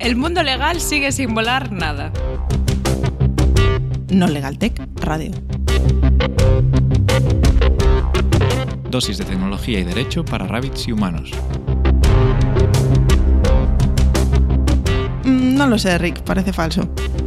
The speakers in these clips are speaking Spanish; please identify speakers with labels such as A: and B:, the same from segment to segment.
A: El mundo legal sigue sin volar nada.
B: No Legal Tech Radio.
C: Dosis de tecnología y derecho para rabbits y humanos.
B: No lo sé, Rick, parece falso.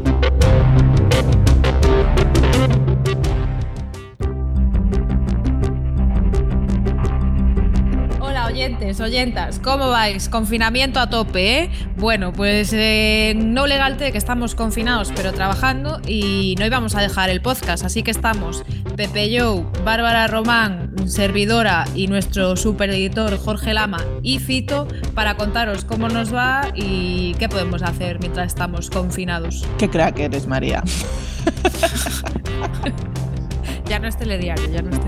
A: Oyentas, ¿cómo vais? Confinamiento a tope, ¿eh? Bueno, pues No Legal Tech estamos confinados pero trabajando y no íbamos a dejar el podcast, así que estamos Pepe Joe, Bárbara Román, servidora y nuestro super editor Jorge Lama y Fito para contaros cómo nos va y qué podemos hacer mientras estamos confinados.
B: Qué crack eres, María.
A: Ya no es telediario.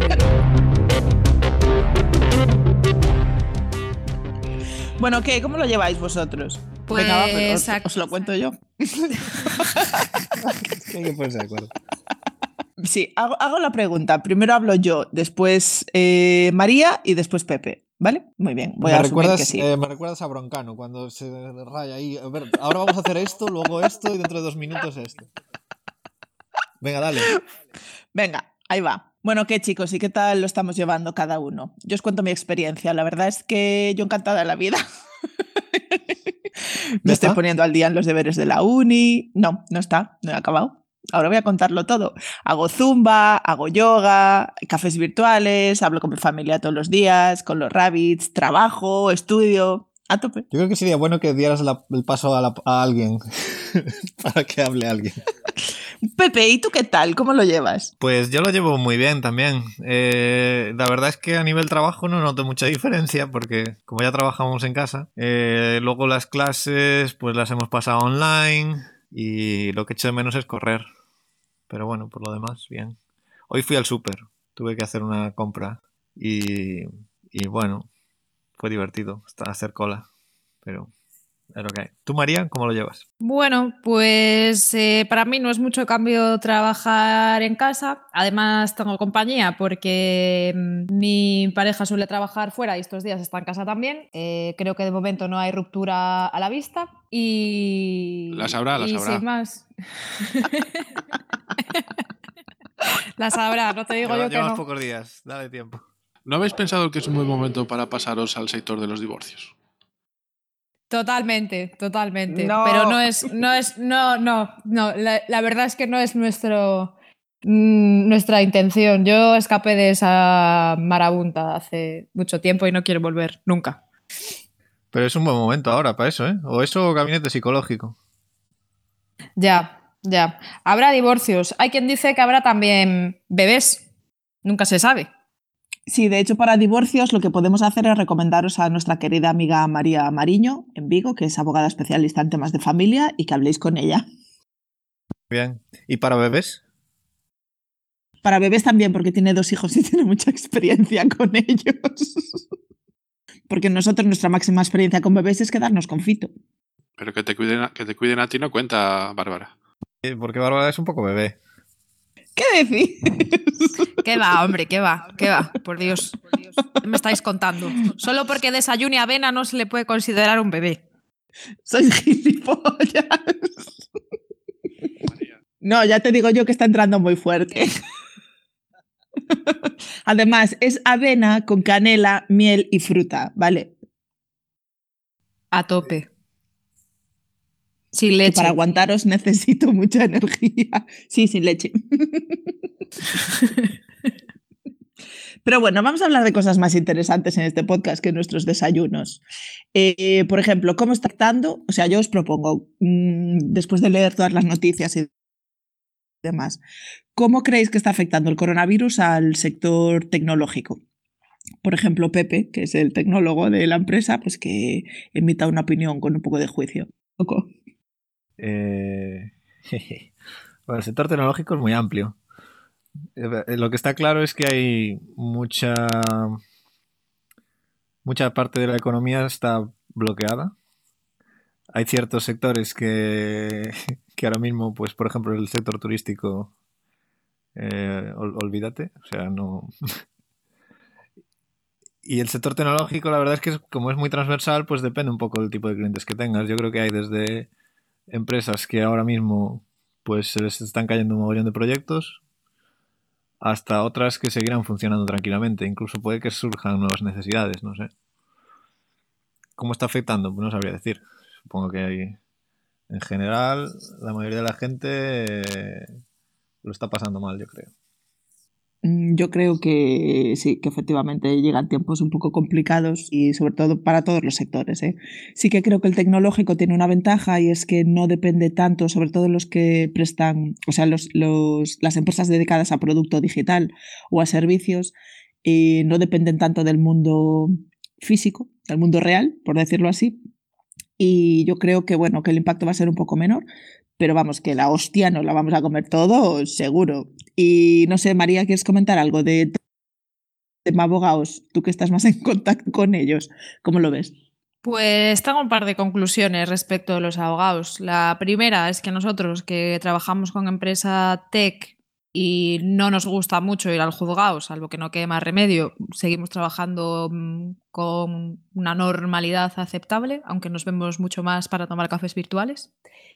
B: Bueno, ¿qué? ¿Cómo lo lleváis vosotros?
A: Pues
B: venga, va, os lo cuento yo.
C: Hay que ponerse de acuerdo.
B: Sí, hago la pregunta. Primero hablo yo, después María y después Pepe. ¿Vale? Muy bien, voy a asumir que sí.
D: Me recuerdas a Broncano cuando se raya ahí. A ver, ahora vamos a hacer esto, luego esto y dentro de 2 minutos esto. Venga, dale.
B: Venga, ahí va. Bueno, ¿qué chicos? ¿Y qué tal lo estamos llevando cada uno? Yo os cuento mi experiencia. La verdad es que yo encantada de la vida. Me estoy poniendo al día en los deberes de la uni. No está, no he acabado. Ahora voy a contarlo todo. Hago zumba, hago yoga, cafés virtuales, hablo con mi familia todos los días, con los rabbits, trabajo, estudio, a tope.
D: Yo creo que sería bueno que dieras el paso a alguien para que hable alguien.
B: Pepe, ¿y tú qué tal? ¿Cómo lo llevas?
C: Pues yo lo llevo muy bien también. La verdad es que a nivel trabajo no noto mucha diferencia porque como ya trabajamos en casa, luego las clases pues las hemos pasado online y lo que echo de menos es correr. Pero bueno, por lo demás, bien. Hoy fui al súper, tuve que hacer una compra y bueno, fue divertido hacer cola, pero... Okay. ¿Tú, María, cómo lo llevas?
A: Bueno, pues para mí no es mucho cambio trabajar en casa. Además tengo compañía porque mi pareja suele trabajar fuera y estos días está en casa también. Creo que de momento no hay ruptura a la vista y...
E: La sabrá.
A: Sin más. La sabrá, no te digo yo que no.
C: Llevas pocos días, dale tiempo.
E: ¿No habéis pensado que es un buen momento para pasaros al sector de los divorcios?
A: Totalmente.
B: No.
A: Pero no. La verdad es que no es nuestra intención. Yo escapé de esa marabunta hace mucho tiempo y no quiero volver nunca.
C: Pero es un buen momento ahora para eso, ¿eh? O eso o gabinete psicológico.
A: Ya. Habrá divorcios. Hay quien dice que habrá también bebés. Nunca se sabe.
B: Sí, de hecho, para divorcios lo que podemos hacer es recomendaros a nuestra querida amiga María Mariño, en Vigo, que es abogada especialista en temas de familia, y que habléis con ella.
C: Bien. ¿Y para bebés?
B: Para bebés también, porque tiene 2 hijos y tiene mucha experiencia con ellos. Porque nosotros, nuestra máxima experiencia con bebés es quedarnos con Fito.
E: Pero que te cuiden a ti no cuenta, Bárbara.
C: Porque Bárbara es un poco bebé.
B: ¿Qué decís?
A: ¿Qué va, hombre? ¿Qué va? Por Dios. ¿Qué me estáis contando? Solo porque desayune avena no se le puede considerar un bebé.
B: Sois gilipollas. No, ya te digo yo que está entrando muy fuerte. Además, es avena con canela, miel y fruta, ¿vale?
A: A tope. Sin leche.
B: Que para aguantaros necesito mucha energía. Sí, sin leche. Pero bueno, vamos a hablar de cosas más interesantes en este podcast que nuestros desayunos. Por ejemplo, ¿cómo está afectando? O sea, yo os propongo, después de leer todas las noticias y demás, ¿cómo creéis que está afectando el coronavirus al sector tecnológico? Por ejemplo, Pepe, que es el tecnólogo de la empresa, pues que emita una opinión con un poco de juicio. ¿Poco?
C: Bueno, el sector tecnológico es muy amplio. Lo que está claro es que hay mucha parte de la economía está bloqueada. Hay ciertos sectores que ahora mismo, pues por ejemplo el sector turístico, olvídate, o sea, no. Y el sector tecnológico, la verdad es que como es muy transversal, pues depende un poco del tipo de clientes que tengas. Yo creo que hay desde empresas que ahora mismo pues se les están cayendo un mogollón de proyectos, hasta otras que seguirán funcionando tranquilamente. Incluso puede que surjan nuevas necesidades, no sé. ¿Cómo está afectando? Pues no sabría decir. Supongo que hay, en general, la mayoría de la gente lo está pasando mal, yo creo.
B: Yo creo que sí, que efectivamente llegan tiempos un poco complicados y sobre todo para todos los sectores, ¿eh? Sí que creo que el tecnológico tiene una ventaja y es que no depende tanto, sobre todo los que prestan, o sea, las empresas dedicadas a producto digital o a servicios, no dependen tanto del mundo físico, del mundo real, por decirlo así. Y yo creo que, bueno, que el impacto va a ser un poco menor, pero vamos, que la hostia nos la vamos a comer todo, seguro. Y no sé, María, ¿quieres comentar algo de tema abogados? Tú que estás más en contacto con ellos, ¿cómo lo ves?
A: Pues tengo un par de conclusiones respecto de los abogados. La primera es que nosotros que trabajamos con empresa tech y no nos gusta mucho ir al juzgado, salvo que no quede más remedio, seguimos trabajando con una normalidad aceptable, aunque nos vemos mucho más para tomar cafés virtuales.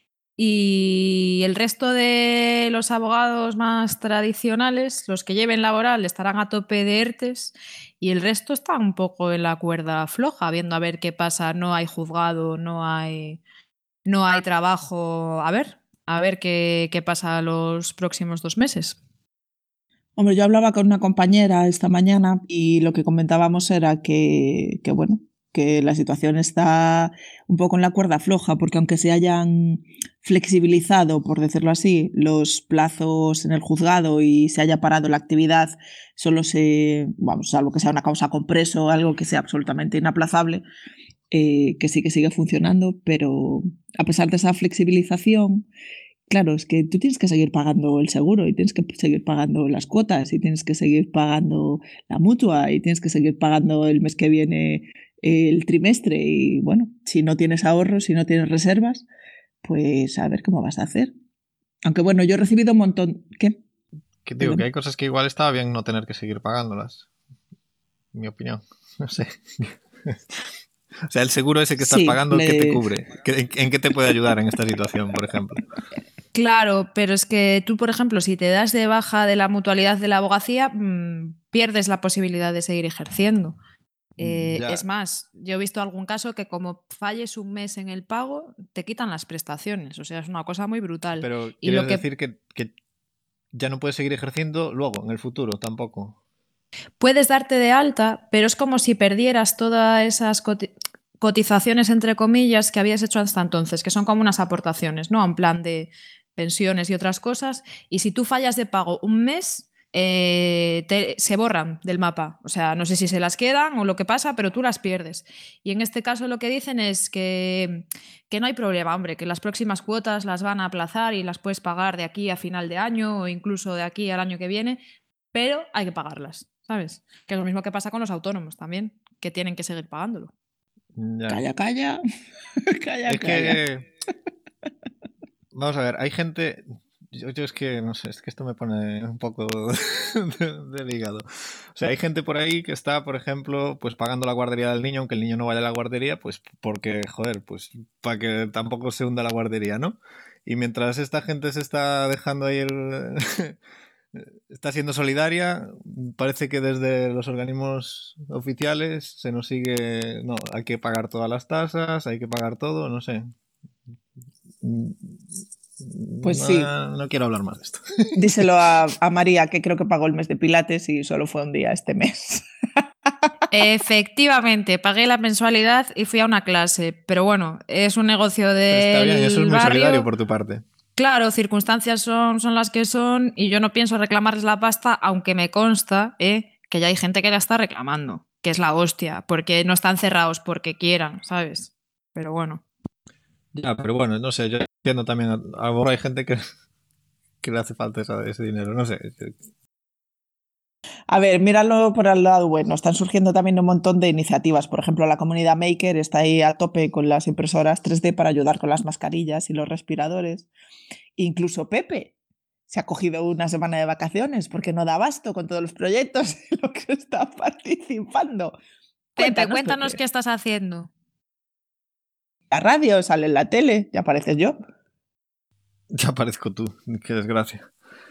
A: Y el resto de los abogados más tradicionales, los que lleven laboral, estarán a tope de ERTES y el resto está un poco en la cuerda floja, viendo a ver qué pasa. No hay juzgado, no hay trabajo. A ver qué pasa los próximos 2 meses.
B: Hombre, yo hablaba con una compañera esta mañana y lo que comentábamos era que bueno, que la situación está un poco en la cuerda floja, porque aunque se hayan flexibilizado, por decirlo así, los plazos en el juzgado y se haya parado la actividad, salvo que sea una causa con preso o algo que sea absolutamente inaplazable, que sí que sigue funcionando, pero a pesar de esa flexibilización, claro, es que tú tienes que seguir pagando el seguro y tienes que seguir pagando las cuotas y tienes que seguir pagando la mutua y tienes que seguir pagando el mes que viene el trimestre y bueno, si no tienes ahorros, si no tienes reservas, pues a ver cómo vas a hacer. Aunque bueno, yo he recibido un montón... ¿Qué?
C: Que digo, que hay cosas que igual estaba bien no tener que seguir pagándolas. Mi opinión. No sé. O sea, el seguro ese que estás pagando, ¿qué te cubre? ¿En qué te puede ayudar en esta situación, por ejemplo?
A: Claro, pero es que tú, por ejemplo, si te das de baja de la mutualidad de la abogacía, pierdes la posibilidad de seguir ejerciendo. Es más, yo he visto algún caso que como falles un mes en el pago, te quitan las prestaciones. O sea, es una cosa muy brutal.
C: Pero ¿quieres decir que ya no puedes seguir ejerciendo luego, en el futuro, tampoco?
A: Puedes darte de alta, pero es como si perdieras todas esas cotizaciones, entre comillas, que habías hecho hasta entonces, que son como unas aportaciones, ¿no? En plan de pensiones y otras cosas. Y si tú fallas de pago un mes... se borran del mapa, o sea, no sé si se las quedan o lo que pasa, pero tú las pierdes. Y en este caso lo que dicen es que no hay problema, hombre, que las próximas cuotas las van a aplazar y las puedes pagar de aquí a final de año o incluso de aquí al año que viene, pero hay que pagarlas, ¿sabes? Que es lo mismo que pasa con los autónomos también, que tienen que seguir pagándolo.
C: Ya.
B: Calla, calla. Calla,
C: es
B: calla.
C: Que... Vamos a ver, hay gente... Yo es que, no sé, es que esto me pone un poco del hígado. O sea, hay gente por ahí que está, por ejemplo, pues pagando la guardería del niño, aunque el niño no vaya a la guardería, pues porque, joder, pues para que tampoco se hunda la guardería, ¿no? Y mientras esta gente se está dejando ahí está siendo solidaria, parece que desde los organismos oficiales se nos sigue... No, hay que pagar todas las tasas, hay que pagar todo, no sé.
B: Pues sí.
C: No quiero hablar más de esto.
B: Díselo a María, que creo que pagó el mes de Pilates y solo fue un día este mes.
A: Efectivamente, pagué la mensualidad y fui a una clase, pero bueno, es un negocio del barrio.
C: Está bien, eso es muy solidario por tu parte.
A: Claro, circunstancias son las que son y yo no pienso reclamarles la pasta, aunque me consta que ya hay gente que la está reclamando, que es la hostia, porque no están cerrados porque quieran, ¿sabes? Pero bueno.
C: Ya, pero bueno, no sé, yo entiendo también, a lo mejor hay gente que le hace falta ese dinero, no sé.
B: A ver, míralo por el lado bueno, están surgiendo también un montón de iniciativas, por ejemplo, la comunidad Maker está ahí a tope con las impresoras 3D para ayudar con las mascarillas y los respiradores. Incluso Pepe se ha cogido una semana de vacaciones porque no da abasto con todos los proyectos en los que está participando.
A: Cuéntanos qué estás haciendo.
B: La radio, sale en la tele, ya apareces yo.
C: Ya parezco tú, qué desgracia.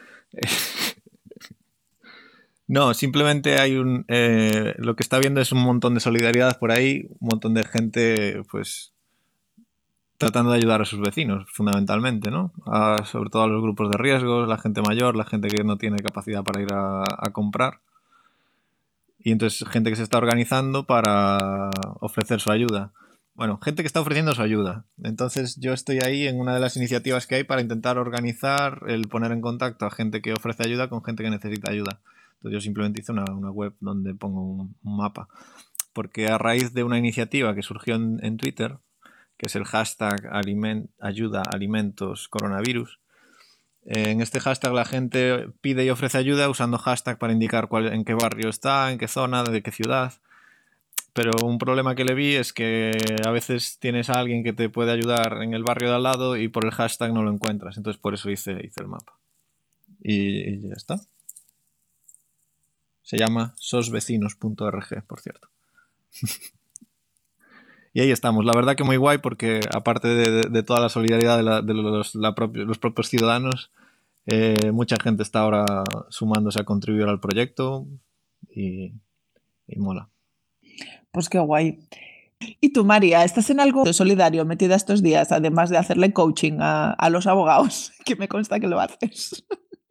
C: No, simplemente hay lo que está viendo es un montón de solidaridad por ahí, un montón de gente, pues, tratando de ayudar a sus vecinos, fundamentalmente, ¿no? Sobre todo a los grupos de riesgos, la gente mayor, la gente que no tiene capacidad para ir a comprar. Y entonces gente que se está organizando para ofrecer su ayuda. Bueno, gente que está ofreciendo su ayuda. Entonces yo estoy ahí en una de las iniciativas que hay para intentar organizar el poner en contacto a gente que ofrece ayuda con gente que necesita ayuda. Entonces yo simplemente hice una web donde pongo un mapa. Porque a raíz de una iniciativa que surgió en Twitter, que es el hashtag ayuda alimentos coronavirus, en este hashtag la gente pide y ofrece ayuda usando hashtag para indicar en qué barrio está, en qué zona, de qué ciudad. Pero un problema que le vi es que a veces tienes a alguien que te puede ayudar en el barrio de al lado y por el hashtag no lo encuentras. Entonces por eso hice el mapa. Y ya está. Se llama sosvecinos.org, por cierto. Y ahí estamos. La verdad que muy guay porque aparte de toda la solidaridad de los propios ciudadanos, mucha gente está ahora sumándose a contribuir al proyecto y mola.
B: Pues qué guay. ¿Y tú, María, estás en algo solidario metida estos días, además de hacerle coaching a los abogados? Que me consta que lo haces.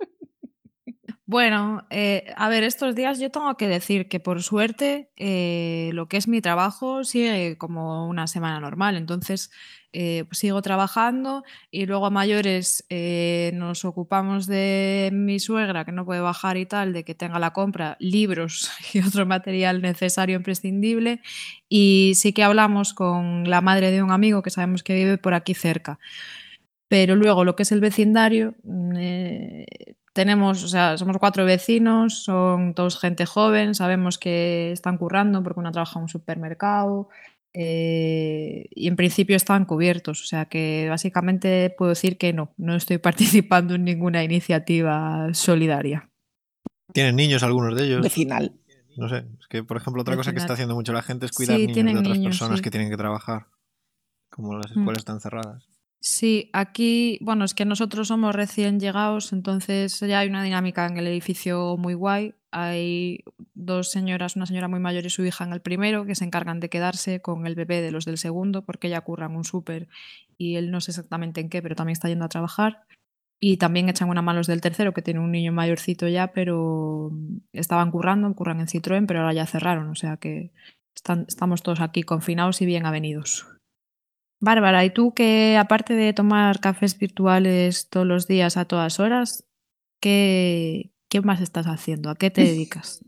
A: Bueno, a ver, estos días yo tengo que decir que por suerte lo que es mi trabajo sigue como una semana normal, entonces pues sigo trabajando y luego a mayores nos ocupamos de mi suegra que no puede bajar y tal, de que tenga la compra, libros y otro material necesario imprescindible y sí que hablamos con la madre de un amigo que sabemos que vive por aquí cerca. Pero luego lo que es el vecindario, tenemos, o sea, somos 4 vecinos, son todos gente joven, sabemos que están currando porque una trabaja en un supermercado y en principio están cubiertos, o sea que básicamente puedo decir que no estoy participando en ninguna iniciativa solidaria.
C: ¿Tienen niños algunos de ellos?
B: Vecinal.
C: No sé, es que por ejemplo otra cosa que está haciendo mucho la gente es cuidar
A: Sí,
C: niños de
A: tienen
C: otras
A: niños,
C: personas
A: sí.
C: que tienen que trabajar, como las escuelas están cerradas.
A: Sí, aquí, bueno, es que nosotros somos recién llegados, entonces ya hay una dinámica en el edificio muy guay. Hay 2 señoras, una señora muy mayor y su hija en el primero, que se encargan de quedarse con el bebé de los del segundo, porque ella curra en un súper y él no sé exactamente en qué, pero también está yendo a trabajar. Y también echan una mano los del tercero, que tiene un niño mayorcito ya, pero estaban curran en Citroën, pero ahora ya cerraron, o sea que estamos todos aquí confinados y bien avenidos. Bárbara, ¿y tú que aparte de tomar cafés virtuales todos los días a todas horas, qué más estás haciendo? ¿A qué te dedicas?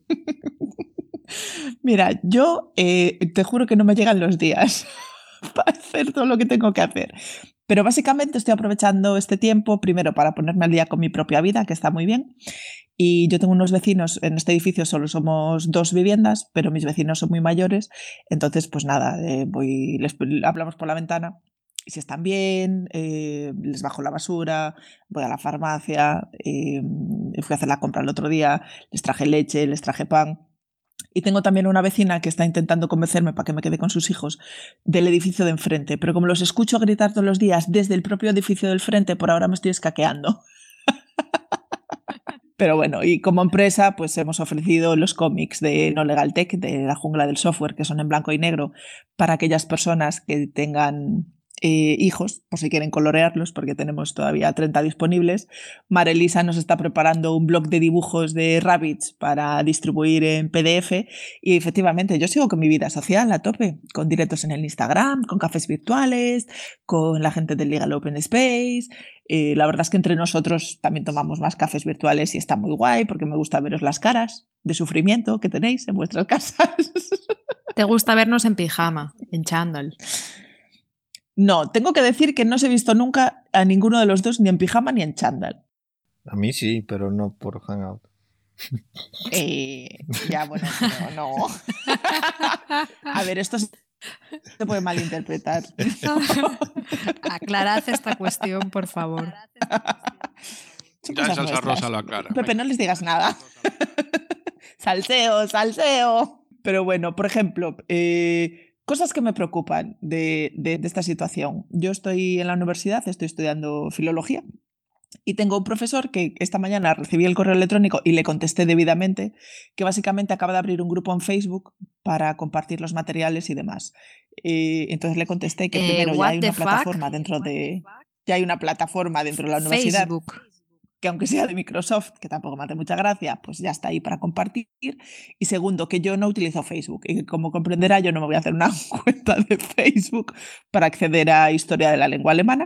B: Mira, yo te juro que no me llegan los días para hacer todo lo que tengo que hacer. Pero básicamente estoy aprovechando este tiempo primero para ponerme al día con mi propia vida, que está muy bien. Y yo tengo unos vecinos, en este edificio solo somos 2 viviendas, pero mis vecinos son muy mayores. Entonces, pues nada, hablamos por la ventana. Y si están bien, les bajo la basura, voy a la farmacia, fui a hacer la compra el otro día, les traje leche, les traje pan. Y tengo también una vecina que está intentando convencerme para que me quede con sus hijos del edificio de enfrente, pero como los escucho gritar todos los días desde el propio edificio del frente, por ahora me estoy escaqueando. Pero bueno, y como empresa, pues hemos ofrecido los cómics de No Legal Tech, de la jungla del software, que son en blanco y negro, para aquellas personas que tengan hijos, por si quieren colorearlos, porque tenemos todavía 30 disponibles. Marelisa nos está preparando un blog de dibujos de rabbits para distribuir en PDF y efectivamente yo sigo con mi vida social a tope, con directos en el Instagram, con cafés virtuales, con la gente del Legal Open Space. La verdad es que entre nosotros también tomamos más cafés virtuales y está muy guay porque me gusta veros las caras de sufrimiento que tenéis en vuestras casas.
A: ¿Te gusta vernos en pijama, en chándal?
B: No, tengo que decir que no os he visto nunca a ninguno de los dos ni en pijama ni en chándal.
C: A mí sí, pero no por Hangout.
B: Ya, bueno, pero no. A ver, esto se puede malinterpretar.
A: Aclarad esta cuestión, por favor.
E: Ya en salsa rosa la cara.
B: Pepe, no les digas nada. Salseo, salseo. Pero bueno, por ejemplo, cosas que me preocupan de esta situación. Yo estoy en la universidad, estoy estudiando filología Y tengo un profesor que esta mañana recibí el correo electrónico y le contesté debidamente, que básicamente acaba de abrir un grupo en Facebook para compartir los materiales y demás. Entonces le contesté que primero ya
A: What
B: hay
A: the
B: una
A: fuck?
B: plataforma dentro de... Ya hay una plataforma dentro de la universidad
A: Facebook.
B: que aunque sea de Microsoft, que tampoco me hace mucha gracia, pues ya está ahí para compartir. Y segundo, que yo no utilizo Facebook y que como comprenderá yo no me voy a hacer una cuenta de Facebook para acceder a historia de la lengua alemana.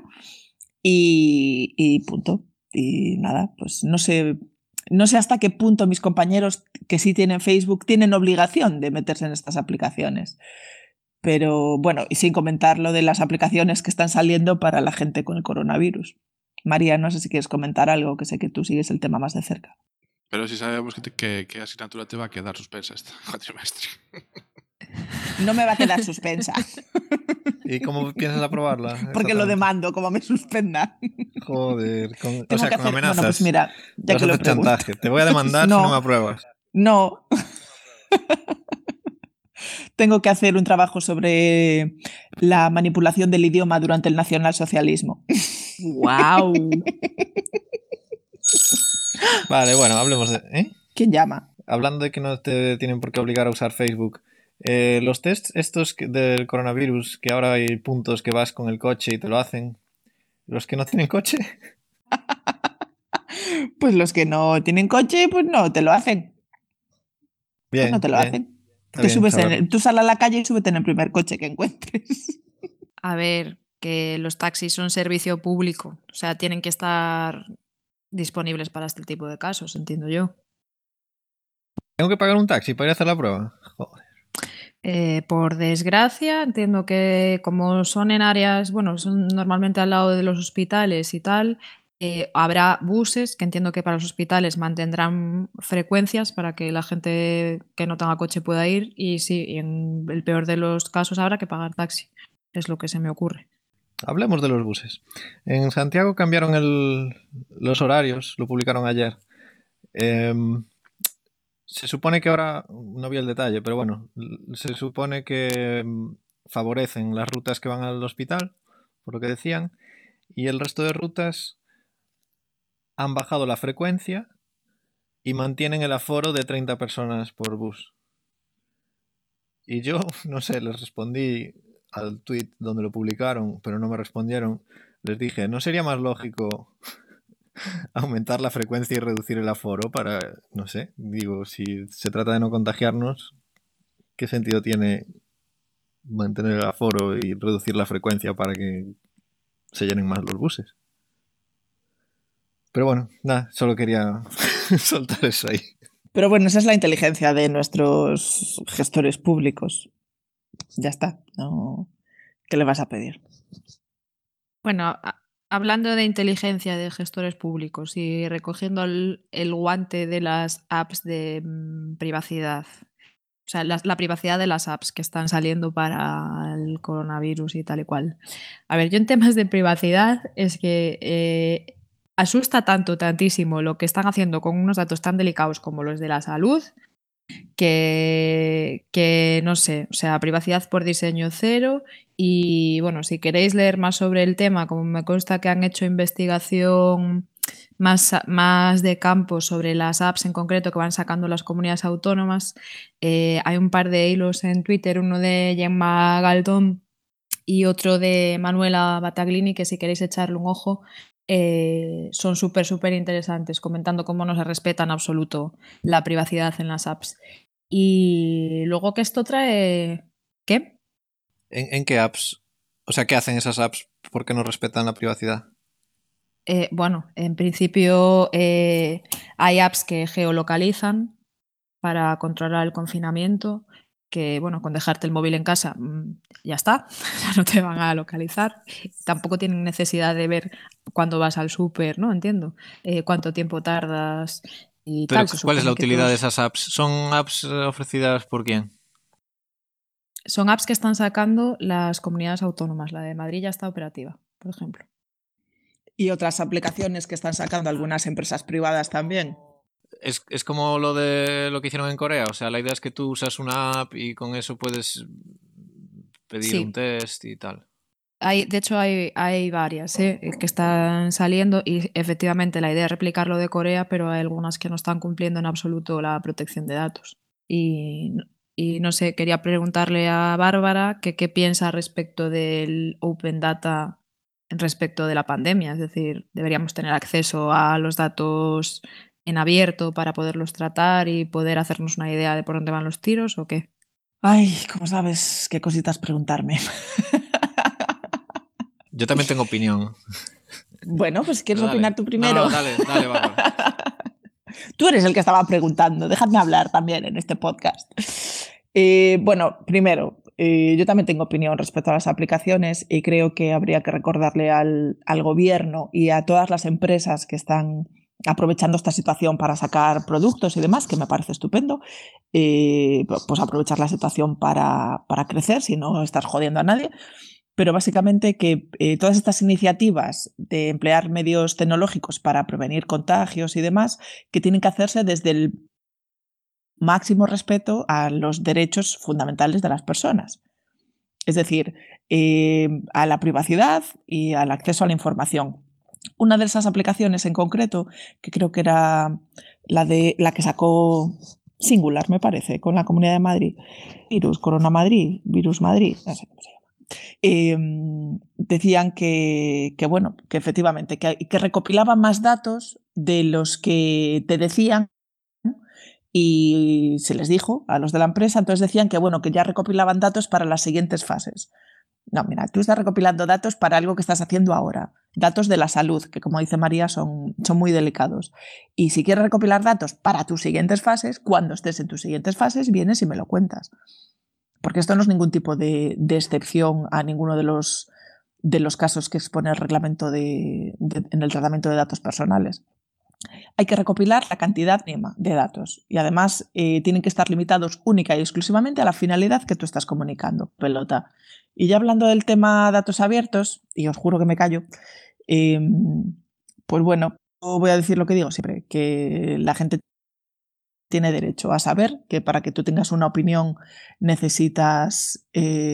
B: Y punto. Y nada, pues no sé hasta qué punto mis compañeros que sí tienen Facebook tienen obligación de meterse en estas aplicaciones. Pero bueno, y sin comentar lo de las aplicaciones que están saliendo para la gente con el coronavirus. María, no sé si quieres comentar algo, que sé que tú sigues el tema más de cerca.
E: Pero sí sabemos que asignatura te va a quedar suspensa este cuatrimestre.
B: No me va a quedar suspensa.
C: ¿Y cómo piensas aprobarla?
B: Porque lo
C: Exactamente.
B: demando, como me suspenda.
C: Joder, o
B: Tengo
C: sea,
B: que
C: con
B: hacer...
C: amenazas.
B: Bueno, pues mira, ya
C: Vas
B: que
C: a
B: lo
C: hacer
B: pregunto.
C: chantaje. Te voy a demandar si no me apruebas.
B: No. Tengo que hacer un trabajo sobre la manipulación del idioma durante el nacionalsocialismo.
A: ¡Wow!
C: Vale, bueno, hablemos de... ¿eh?
B: ¿Quién llama?
C: Hablando de que no te tienen por qué obligar a usar Facebook, los tests estos del coronavirus, que ahora hay puntos que vas con el coche y te lo hacen, los que no tienen coche,
B: Pues los que no tienen coche, pues no te lo hacen. Pues
C: bien,
B: no te lo
C: bien,
B: hacen.
C: está
B: Te
C: bien
B: subes
C: saberlo.
B: tú sal a la calle y súbete en el primer coche que encuentres.
A: A ver, que los taxis son servicio público, o sea, tienen que estar disponibles para este tipo de casos, entiendo yo.
C: ¿Tengo que pagar un taxi para ir a hacer la prueba? Joder.
A: Por desgracia, entiendo que como son en áreas, bueno, son normalmente al lado de los hospitales y tal, habrá buses que entiendo que para los hospitales mantendrán frecuencias para que la gente que no tenga coche pueda ir y sí, y en el peor de los casos habrá que pagar taxi. Es lo que se me ocurre.
C: Hablemos de los buses. En Santiago cambiaron los horarios, lo publicaron ayer. Se supone que ahora, no vi el detalle, pero bueno, se supone que favorecen las rutas que van al hospital, por lo que decían, y el resto de rutas han bajado la frecuencia y mantienen el aforo de 30 personas por bus. Y yo, no sé, les respondí al tweet donde lo publicaron, pero no me respondieron. Les dije, ¿no sería más lógico aumentar la frecuencia y reducir el aforo para, no sé, digo, si se trata de no contagiarnos, ¿qué sentido tiene mantener el aforo y reducir la frecuencia para que se llenen más los buses? Pero bueno, nada, solo quería soltar eso ahí.
B: Pero bueno, esa es la inteligencia de nuestros gestores públicos. Ya está. No... ¿Qué le vas a pedir?
A: Bueno, hablando de inteligencia de gestores públicos y recogiendo el guante de las apps de privacidad, o sea, la privacidad de las apps que están saliendo para el coronavirus y tal y cual. A ver, yo en temas de privacidad es que asusta tantísimo lo que están haciendo con unos datos tan delicados como los de la salud, que no sé, o sea, privacidad por diseño cero. Y bueno, si queréis leer más sobre el tema, como me consta que han hecho investigación más de campo sobre las apps en concreto que van sacando las comunidades autónomas, hay un par de hilos en Twitter, uno de Gemma Galdón y otro de Manuela Battaglini, que si queréis echarle un ojo, son súper interesantes, comentando cómo no se respeta en absoluto la privacidad en las apps. Y luego que esto trae... ¿Qué?
C: ¿En qué apps? O sea, ¿qué hacen esas apps? ¿Por qué no respetan la privacidad?
A: Bueno, en principio hay apps que geolocalizan para controlar el confinamiento, que bueno, con dejarte el móvil en casa ya está, no te van a localizar. Tampoco tienen necesidad de ver cuándo vas al súper, ¿no? Entiendo. Cuánto tiempo tardas y
C: Pero,
A: tal.
C: ¿cuál es la utilidad de esas apps? ¿Son apps ofrecidas por quién?
A: Son apps que están sacando las comunidades autónomas. La de Madrid ya está operativa, por ejemplo.
B: Y otras aplicaciones que están sacando algunas empresas privadas también.
C: Es como lo de lo que hicieron en Corea. O sea, la idea es que tú usas una app y con eso puedes pedir un test y tal.
A: De hecho, hay varias que están saliendo y efectivamente la idea es replicar lo de Corea, pero hay algunas que no están cumpliendo en absoluto la protección de datos. Y no sé, quería preguntarle a Bárbara que qué piensa respecto del Open Data respecto de la pandemia. Es decir, ¿deberíamos tener acceso a los datos en abierto para poderlos tratar y poder hacernos una idea de por dónde van los tiros o qué?
B: Ay, ¿cómo sabes qué cositas preguntarme?
C: Yo también tengo opinión.
B: Bueno, pues ¿quieres
C: Pero dale.
B: opinar tú primero?
C: No, dale, Bárbara.
B: Tú eres el que estaba preguntando, déjame hablar también en este podcast. Bueno, primero, yo también tengo opinión respecto a las aplicaciones y creo que habría que recordarle al gobierno y a todas las empresas que están aprovechando esta situación para sacar productos y demás, que me parece estupendo, pues aprovechar la situación para crecer, si no estás jodiendo a nadie. Pero básicamente que todas estas iniciativas de emplear medios tecnológicos para prevenir contagios y demás, que tienen que hacerse desde el máximo respeto a los derechos fundamentales de las personas. Es decir, a la privacidad y al acceso a la información. Una de esas aplicaciones en concreto, que creo que era la que sacó Singular, me parece, con la Comunidad de Madrid, Corona Madrid, Virus Madrid, no sé cómo se llama. Decían que bueno, que efectivamente que recopilaban más datos de los que te decían y se les dijo a los de la empresa, entonces decían que bueno, que ya recopilaban datos para las siguientes fases. No, mira, tú estás recopilando datos para algo que estás haciendo ahora, datos de la salud, que como dice María son muy delicados. Y si quieres recopilar datos para tus siguientes fases, cuando estés en tus siguientes fases, vienes y me lo cuentas. Porque esto no es ningún tipo de excepción a ninguno de los casos que expone el reglamento en el tratamiento de datos personales. Hay que recopilar la cantidad mínima de datos y además tienen que estar limitados única y exclusivamente a la finalidad que tú estás comunicando. Pelota. Y ya hablando del tema datos abiertos, y os juro que me callo, pues bueno, voy a decir lo que digo siempre, que la gente tiene derecho a saber que para que tú tengas una opinión necesitas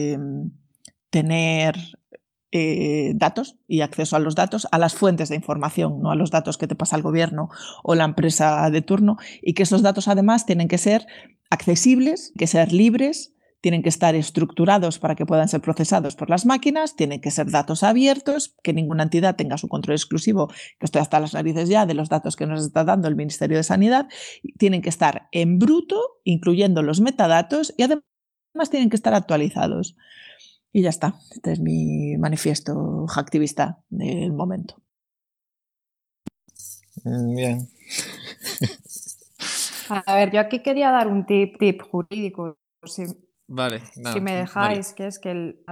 B: tener datos y acceso a los datos, a las fuentes de información, no a los datos que te pasa el gobierno o la empresa de turno, y que esos datos además tienen que ser accesibles, que ser libres, tienen que estar estructurados para que puedan ser procesados por las máquinas, tienen que ser datos abiertos, que ninguna entidad tenga su control exclusivo, que estoy hasta las narices ya de los datos que nos está dando el Ministerio de Sanidad, tienen que estar en bruto, incluyendo los metadatos, y además tienen que estar actualizados. Y ya está, este es mi manifiesto hacktivista del momento.
C: Bien.
A: A ver, yo aquí quería dar un tip jurídico,
C: Vale, nada,
A: si me dejáis,
C: vale.
A: que es que,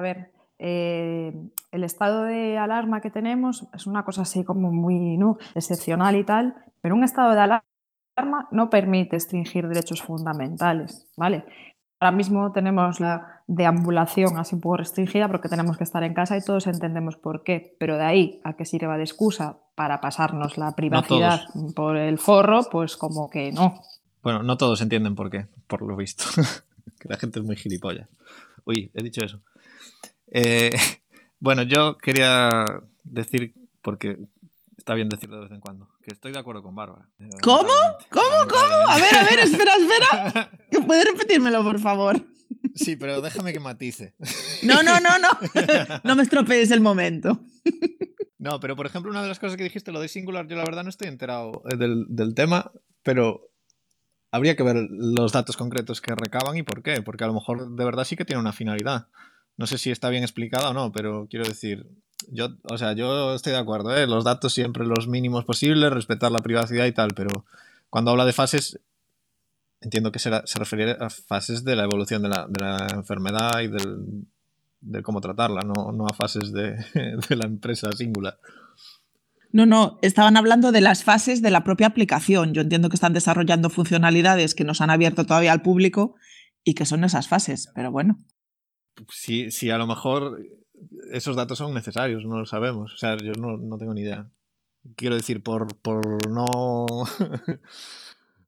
A: el estado de alarma que tenemos es una cosa así como muy excepcional y tal, pero un estado de alarma no permite restringir derechos fundamentales, ¿vale? Ahora mismo tenemos la deambulación así un poco restringida porque tenemos que estar en casa y todos entendemos por qué, pero de ahí a que sirva de excusa para pasarnos la privacidad por el forro, pues como que no.
C: Bueno, no todos entienden por qué, por lo visto. Que la gente es muy gilipollas. Uy, he dicho eso. Bueno, yo quería decir, porque está bien decirlo de vez en cuando, que estoy de acuerdo con Bárbara.
B: ¿Cómo? A ver, espera. ¿Puedes repetírmelo, por favor?
C: Sí, pero déjame que matice.
B: No. No me estropees el momento.
C: No, pero por ejemplo, una de las cosas que dijiste, lo de Singular, yo la verdad no estoy enterado del tema, pero habría que ver los datos concretos que recaban y por qué, porque a lo mejor de verdad sí que tiene una finalidad. No sé si está bien explicada o no, pero quiero decir, yo estoy de acuerdo, ¿eh? Los datos siempre los mínimos posibles, respetar la privacidad y tal, pero cuando habla de fases, entiendo que se refiere a fases de la evolución de la enfermedad y de cómo tratarla, no a fases de la empresa Singular.
B: No, estaban hablando de las fases de la propia aplicación. Yo entiendo que están desarrollando funcionalidades que no se han abierto todavía al público y que son esas fases, pero bueno.
C: Sí, a lo mejor esos datos son necesarios, no lo sabemos. O sea, yo no tengo ni idea. Quiero decir, por no...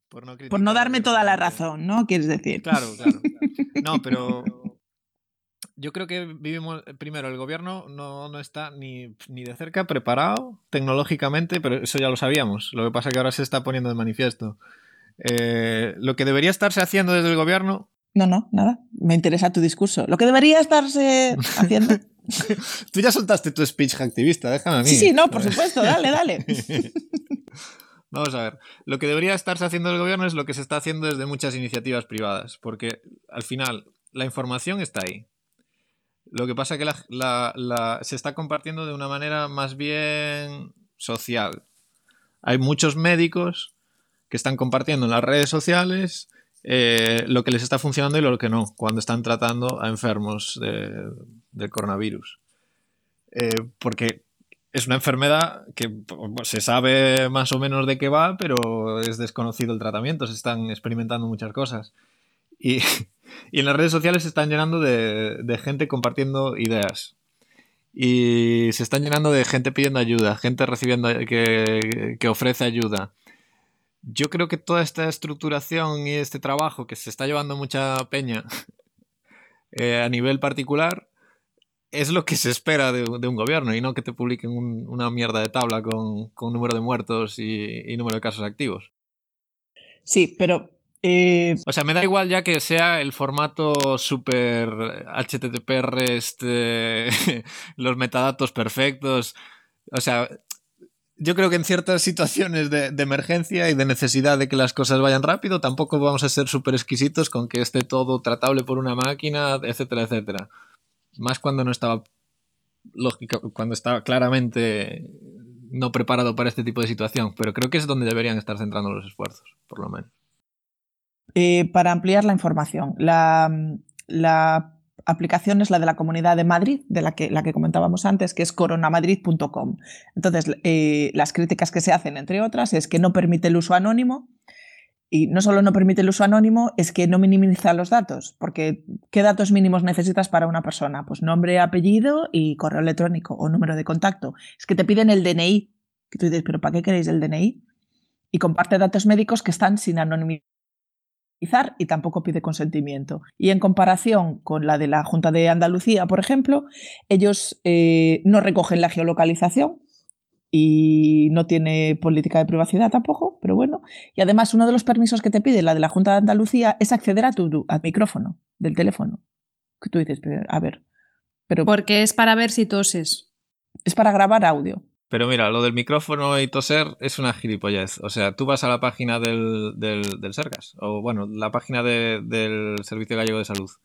B: por no darme toda la razón, ¿no? ¿Quieres decir?
C: Claro. No, pero Yo creo que vivimos, primero, el gobierno no está ni de cerca preparado tecnológicamente, pero eso ya lo sabíamos. Lo que pasa es que ahora se está poniendo de manifiesto. Lo que debería estarse haciendo desde el gobierno...
B: No, nada. Me interesa tu discurso. Lo que debería estarse haciendo...
C: Tú ya soltaste tu speech activista, déjame a mí.
B: Sí, no, por supuesto, dale.
C: Vamos a ver. Lo que debería estarse haciendo el gobierno es lo que se está haciendo desde muchas iniciativas privadas, porque al final la información está ahí. Lo que pasa es que se está compartiendo de una manera más bien social. Hay muchos médicos que están compartiendo en las redes sociales lo que les está funcionando y lo que no, cuando están tratando a enfermos del coronavirus. Porque es una enfermedad que se sabe más o menos de qué va, pero es desconocido el tratamiento, se están experimentando muchas cosas. Y en las redes sociales se están llenando de gente compartiendo ideas. Y se están llenando de gente pidiendo ayuda, gente recibiendo que ofrece ayuda. Yo creo que toda esta estructuración y este trabajo que se está llevando mucha peña a nivel particular es lo que se espera de un gobierno y no que te publiquen una mierda de tabla con número de muertos y número de casos activos.
B: Sí, pero...
C: O sea, me da igual ya que sea el formato super HTTP REST, los metadatos perfectos. O sea, yo creo que en ciertas situaciones de emergencia y de necesidad de que las cosas vayan rápido, tampoco vamos a ser súper exquisitos con que esté todo tratable por una máquina, etcétera, etcétera. Más cuando no estaba lógico, cuando estaba claramente no preparado para este tipo de situación. Pero creo que es donde deberían estar centrando los esfuerzos, por lo menos.
B: Para ampliar la información, la aplicación es la de la Comunidad de Madrid, de la que comentábamos antes, que es coronamadrid.com. Entonces, las críticas que se hacen, entre otras, es que no permite el uso anónimo. Y no solo no permite el uso anónimo, es que no minimiza los datos, porque ¿qué datos mínimos necesitas para una persona? Pues nombre, apellido y correo electrónico o número de contacto. Es que te piden el DNI, que tú dices, ¿pero para qué queréis el DNI? Y comparte datos médicos que están sin anonimizar y tampoco pide consentimiento. Y en comparación con la de la Junta de Andalucía, por ejemplo, ellos no recogen la geolocalización y no tiene política de privacidad tampoco, pero bueno. Y además uno de los permisos que te pide la de la Junta de Andalucía es acceder al micrófono del teléfono. Que tú dices, a ver. Pero
A: porque es para ver si toses.
B: Es para grabar audio.
C: Pero mira, lo del micrófono y toser es una gilipollez. O sea, tú vas a la página del Sergas, o bueno, la página del Servicio Gallego de Salud,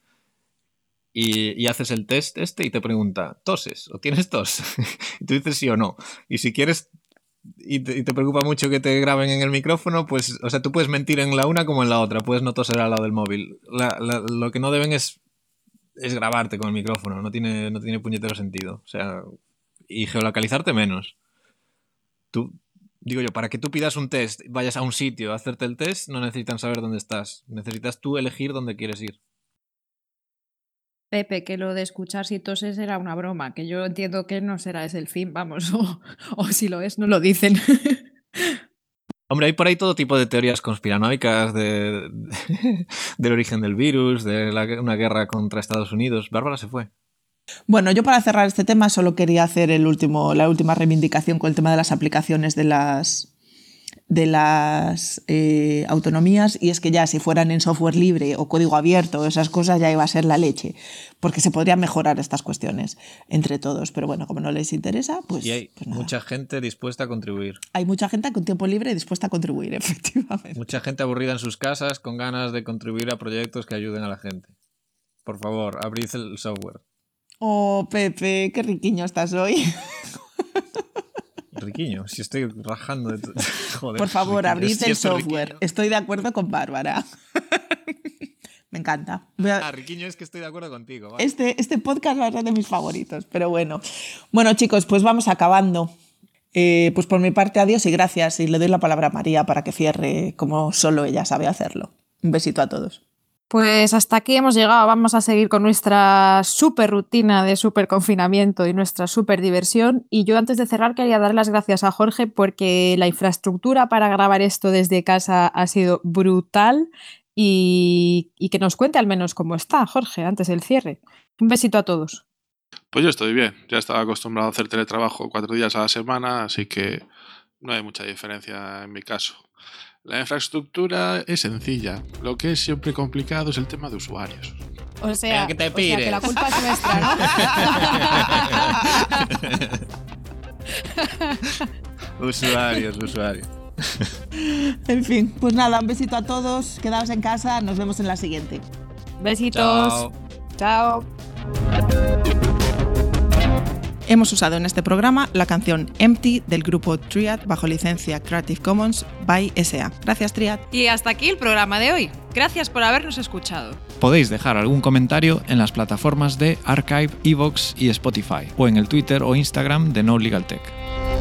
C: y haces el test y te pregunta, ¿toses o tienes tos? Y tú dices sí o no. Y si quieres y te preocupa mucho que te graben en el micrófono, pues, o sea, tú puedes mentir en la una como en la otra, puedes no toser al lado del móvil. Lo que no deben es grabarte con el micrófono, no tiene puñetero sentido. O sea, y geolocalizarte menos. Digo yo, para que tú pidas un test, vayas a un sitio a hacerte el test, no necesitan saber dónde estás. Necesitas tú elegir dónde quieres ir.
A: Pepe, que lo de escuchar si toses era una broma, que yo entiendo que no será ese el fin, vamos, o si lo es, no lo dicen.
C: Hombre, hay por ahí todo tipo de teorías conspiranoicas del origen del virus, de una guerra contra Estados Unidos. Bárbara se fue.
B: Bueno, yo para cerrar este tema solo quería hacer la última reivindicación con el tema de las aplicaciones de las autonomías, y es que ya si fueran en software libre o código abierto, esas cosas ya iba a ser la leche, porque se podrían mejorar estas cuestiones entre todos, pero bueno, como no les interesa, pues
C: y hay
B: pues nada.
C: Mucha gente dispuesta a contribuir.
B: Hay mucha gente con tiempo libre dispuesta a contribuir, efectivamente.
C: Mucha gente aburrida en sus casas con ganas de contribuir a proyectos que ayuden a la gente. Por favor, abrid el software.
B: Oh, Pepe, qué riquiño estás hoy.
C: Riquiño, si estoy rajando de joder.
B: Por favor,
C: riquiño.
B: abrid el software.
C: Riquiño.
B: Estoy de acuerdo con Bárbara. Me encanta.
C: Riquiño, es que estoy de acuerdo contigo. Vale.
B: Este podcast va a ser de mis favoritos, pero bueno. Bueno, chicos, pues vamos acabando. Pues por mi parte, adiós y gracias. Y le doy la palabra a María para que cierre como solo ella sabe hacerlo. Un besito a todos.
A: Pues hasta aquí hemos llegado. Vamos a seguir con nuestra súper rutina de súper confinamiento y nuestra súper diversión. Y yo antes de cerrar quería dar las gracias a Jorge porque la infraestructura para grabar esto desde casa ha sido brutal y que nos cuente al menos cómo está, Jorge, antes del cierre. Un besito a todos.
E: Pues yo estoy bien. Ya estaba acostumbrado a hacer teletrabajo 4 días a la semana, así que no hay mucha diferencia en mi caso. La infraestructura es sencilla. Lo que es siempre complicado es el tema de usuarios.
A: O sea,
F: que te
A: que la culpa es nuestra, ¿no?
F: Usuarios.
B: En fin, pues nada, un besito a todos, quedaos en casa, nos vemos en la siguiente.
A: Besitos. Chao.
B: Hemos usado en este programa la canción Empty del grupo Triad bajo licencia Creative Commons by SA. Gracias, Triad.
A: Y hasta aquí el programa de hoy. Gracias por habernos escuchado.
G: Podéis dejar algún comentario en las plataformas de Archive, Evox y Spotify, o en el Twitter o Instagram de No Legal Tech.